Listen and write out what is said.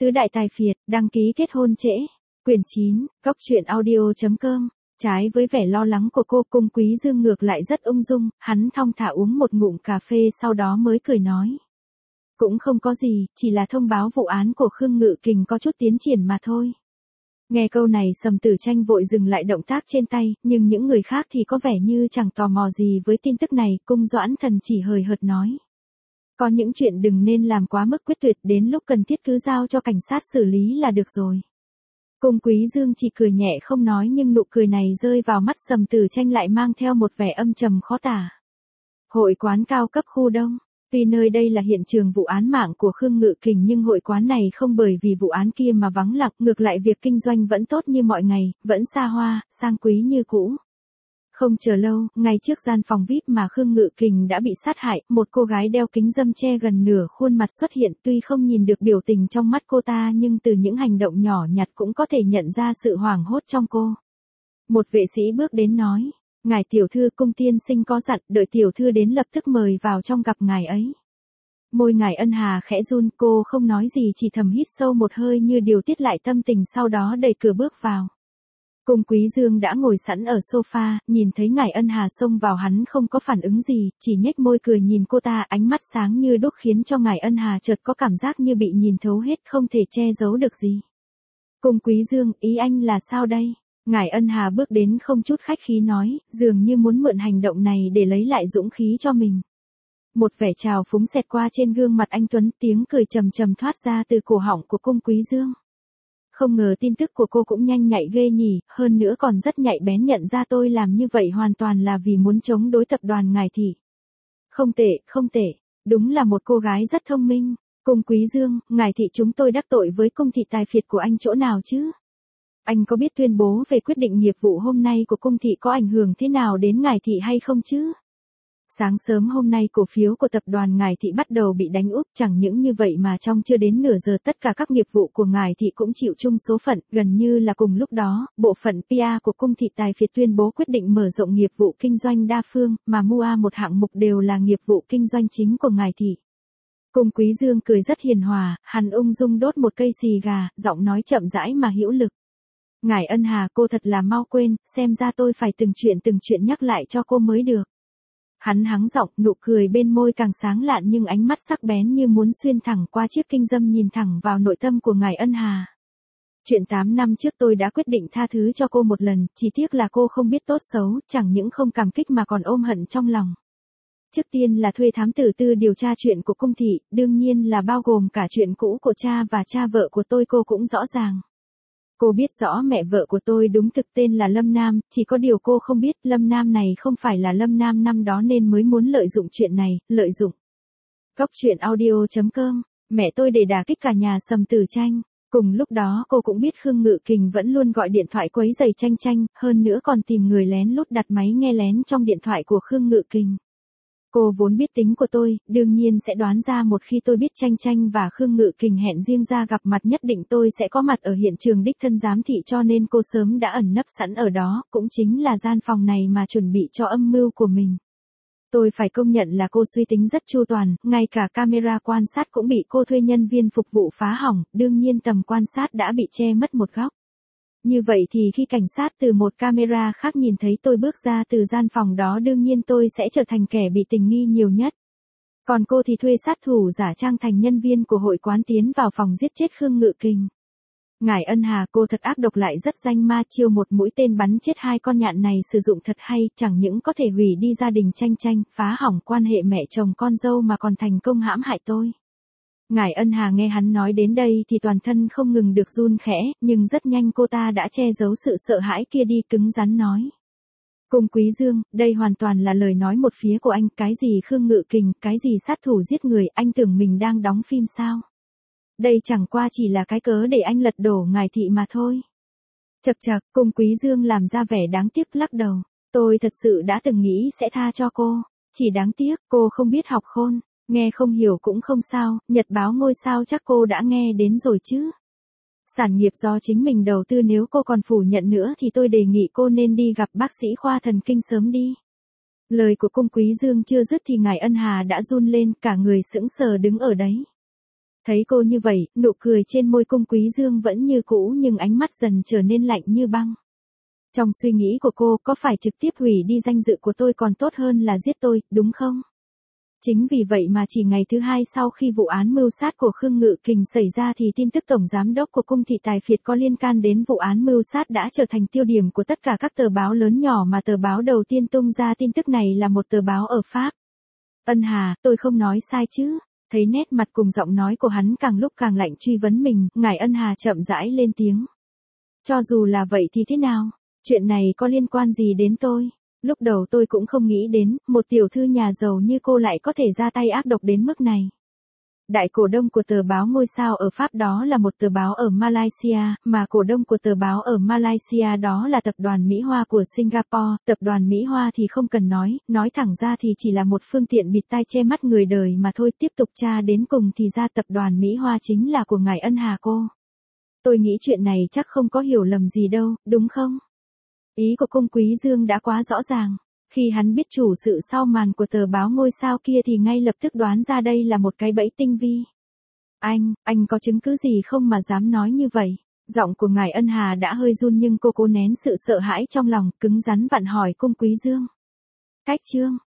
Tứ đại tài phiệt, đăng ký kết hôn trễ. Quyển 9, Cóc truyện audio.com. Trái với vẻ lo lắng của cô, Cung Quý Dương ngược lại rất ung dung, hắn thong thả uống một ngụm cà phê sau đó mới cười nói. Cũng không có gì, chỉ là thông báo vụ án của Khương Ngự Kình có chút tiến triển mà thôi. Nghe câu này Sầm Tử Tranh vội dừng lại động tác trên tay, nhưng những người khác thì có vẻ như chẳng tò mò gì với tin tức này, Cung Doãn Thần chỉ hời hợt nói. Có những chuyện đừng nên làm quá mức quyết tuyệt, đến lúc cần thiết cứ giao cho cảnh sát xử lý là được rồi. Cung Quý Dương chỉ cười nhẹ không nói, nhưng nụ cười này rơi vào mắt Sầm Tử Tranh lại mang theo một vẻ âm trầm khó tả. Hội quán cao cấp khu Đông. Tuy nơi đây là hiện trường vụ án mạng của Khương Ngự Kình nhưng hội quán này không bởi vì vụ án kia mà vắng lặng, ngược lại việc kinh doanh vẫn tốt như mọi ngày, vẫn xa hoa, sang quý như cũ. Không chờ lâu, ngay trước gian phòng VIP mà Khương Ngự Kình đã bị sát hại, một cô gái đeo kính râm che gần nửa khuôn mặt xuất hiện, tuy không nhìn được biểu tình trong mắt cô ta nhưng từ những hành động nhỏ nhặt cũng có thể nhận ra sự hoảng hốt trong cô. Một vệ sĩ bước đến nói. Ngài tiểu thư, Cung tiên sinh có dặn, đợi tiểu thư đến lập tức mời vào trong gặp ngài ấy. Môi ngài Ân Hà khẽ run, cô không nói gì chỉ thầm hít sâu một hơi như điều tiết lại tâm tình, sau đó đẩy cửa bước vào. Cung Quý Dương đã ngồi sẵn ở sofa, nhìn thấy ngài Ân Hà xông vào hắn không có phản ứng gì, chỉ nhếch môi cười nhìn cô ta, ánh mắt sáng như đuốc khiến cho ngài Ân Hà chợt có cảm giác như bị nhìn thấu hết, không thể che giấu được gì. Cung Quý Dương, ý anh là sao đây? Ngài Ân Hà bước đến không chút khách khí nói, dường như muốn mượn hành động này để lấy lại dũng khí cho mình. Một vẻ trào phúng xẹt qua trên gương mặt anh tuấn, tiếng cười trầm trầm thoát ra từ cổ họng của Cung Quý Dương. Không ngờ tin tức của cô cũng nhanh nhạy ghê nhỉ, hơn nữa còn rất nhạy bén, nhận ra tôi làm như vậy hoàn toàn là vì muốn chống đối tập đoàn Ngài Thị. Không tệ, không tệ, đúng là một cô gái rất thông minh. Cung Quý Dương, Ngài Thị chúng tôi đắc tội với Cung thị tài phiệt của anh chỗ nào chứ? Anh có biết tuyên bố về quyết định nghiệp vụ hôm nay của Cung thị có ảnh hưởng thế nào đến Ngài Thị hay không chứ? Sáng sớm hôm nay cổ phiếu của tập đoàn Ngài Thị bắt đầu bị đánh úp, chẳng những như vậy mà trong chưa đến nửa giờ tất cả các nghiệp vụ của Ngài Thị cũng chịu chung số phận, gần như là cùng lúc đó, bộ phận PR của Cung thị tài phiệt tuyên bố quyết định mở rộng nghiệp vụ kinh doanh đa phương, mà mua một hạng mục đều là nghiệp vụ kinh doanh chính của Ngài Thị. Cung Quý Dương cười rất hiền hòa, hắn ung dung đốt một cây xì gà, giọng nói chậm rãi mà hữu lực. Ngài Ân Hà, cô thật là mau quên, xem ra tôi phải từng chuyện nhắc lại cho cô mới được. Hắn hắng giọng, nụ cười bên môi càng sáng lạn nhưng ánh mắt sắc bén như muốn xuyên thẳng qua chiếc kinh dâm nhìn thẳng vào nội tâm của ngài Ân Hà. Chuyện 8 năm trước tôi đã quyết định tha thứ cho cô một lần, chỉ tiếc là cô không biết tốt xấu, chẳng những không cảm kích mà còn ôm hận trong lòng. Trước tiên là thuê thám tử tư điều tra chuyện của Cung thị, đương nhiên là bao gồm cả chuyện cũ của cha và cha vợ của tôi, cô cũng rõ ràng. Cô biết rõ mẹ vợ của tôi đúng thực tên là Lâm Nam, chỉ có điều cô không biết Lâm Nam này không phải là Lâm Nam năm đó nên mới muốn lợi dụng chuyện này, lợi dụng. Cóc truyện audio.com, mẹ tôi để đả kích cả nhà Sầm Tử Tranh. Cùng lúc đó cô cũng biết Khương Ngự Kình vẫn luôn gọi điện thoại quấy rầy Tranh Tranh, hơn nữa còn tìm người lén lút đặt máy nghe lén trong điện thoại của Khương Ngự Kình. Cô vốn biết tính của tôi, đương nhiên sẽ đoán ra một khi tôi biết Tranh Tranh và Khương Ngự Kình hẹn riêng ra gặp mặt nhất định tôi sẽ có mặt ở hiện trường đích thân giám thị, cho nên cô sớm đã ẩn nấp sẵn ở đó, cũng chính là gian phòng này mà chuẩn bị cho âm mưu của mình. Tôi phải công nhận là cô suy tính rất chu toàn, ngay cả camera quan sát cũng bị cô thuê nhân viên phục vụ phá hỏng, đương nhiên tầm quan sát đã bị che mất một góc. Như vậy thì khi cảnh sát từ một camera khác nhìn thấy tôi bước ra từ gian phòng đó, đương nhiên tôi sẽ trở thành kẻ bị tình nghi nhiều nhất. Còn cô thì thuê sát thủ giả trang thành nhân viên của hội quán tiến vào phòng giết chết Khương Ngự Kình. Ngài Ân Hà, cô thật ác độc lại rất danh ma, chiêu một mũi tên bắn chết hai con nhạn này sử dụng thật hay, chẳng những có thể hủy đi gia đình Tranh Tranh, phá hỏng quan hệ mẹ chồng con dâu mà còn thành công hãm hại tôi. Ngài Ân Hà nghe hắn nói đến đây thì toàn thân không ngừng được run khẽ, nhưng rất nhanh cô ta đã che giấu sự sợ hãi kia đi, cứng rắn nói. Cung Quý Dương, đây hoàn toàn là lời nói một phía của anh, cái gì Khương Ngự Kình, cái gì sát thủ giết người, anh tưởng mình đang đóng phim sao? Đây chẳng qua chỉ là cái cớ để anh lật đổ Ngài Thị mà thôi. Chậc chậc, Cung Quý Dương làm ra vẻ đáng tiếc lắc đầu. Tôi thật sự đã từng nghĩ sẽ tha cho cô, chỉ đáng tiếc cô không biết học khôn. Nghe không hiểu cũng không sao, nhật báo ngôi sao chắc cô đã nghe đến rồi chứ. Sản nghiệp do chính mình đầu tư, nếu cô còn phủ nhận nữa thì tôi đề nghị cô nên đi gặp bác sĩ khoa thần kinh sớm đi. Lời của Cung Quý Dương chưa dứt thì ngài Ân Hà đã run lên, cả người sững sờ đứng ở đấy. Thấy cô như vậy, nụ cười trên môi Cung Quý Dương vẫn như cũ nhưng ánh mắt dần trở nên lạnh như băng. Trong suy nghĩ của cô, có phải trực tiếp hủy đi danh dự của tôi còn tốt hơn là giết tôi, đúng không? Chính vì vậy mà chỉ ngày thứ hai sau khi vụ án mưu sát của Khương Ngự Kình xảy ra thì tin tức tổng giám đốc của Cung thị Tài Phiệt có liên can đến vụ án mưu sát đã trở thành tiêu điểm của tất cả các tờ báo lớn nhỏ, mà tờ báo đầu tiên tung ra tin tức này là một tờ báo ở Pháp. Ân Hà, tôi không nói sai chứ? Thấy nét mặt cùng giọng nói của hắn càng lúc càng lạnh truy vấn mình, ngài Ân Hà chậm rãi lên tiếng. Cho dù là vậy thì thế nào? Chuyện này có liên quan gì đến tôi? Lúc đầu tôi cũng không nghĩ đến, một tiểu thư nhà giàu như cô lại có thể ra tay ác độc đến mức này. Đại cổ đông của tờ báo Ngôi Sao ở Pháp đó là một tờ báo ở Malaysia, mà cổ đông của tờ báo ở Malaysia đó là tập đoàn Mỹ Hoa của Singapore. Tập đoàn Mỹ Hoa thì không cần nói thẳng ra thì chỉ là một phương tiện bịt tai che mắt người đời mà thôi. Tiếp tục tra đến cùng thì ra tập đoàn Mỹ Hoa chính là của ngài Ân Hà cô. Tôi nghĩ chuyện này chắc không có hiểu lầm gì đâu, đúng không? Ý của Cung Quý Dương đã quá rõ ràng. Khi hắn biết chủ sự sau màn của tờ báo Ngôi Sao kia thì ngay lập tức đoán ra đây là một cái bẫy tinh vi. Anh có chứng cứ gì không mà dám nói như vậy? Giọng của ngài Ân Hà đã hơi run nhưng cô cố nén sự sợ hãi trong lòng, cứng rắn vặn hỏi Cung Quý Dương. Cách chương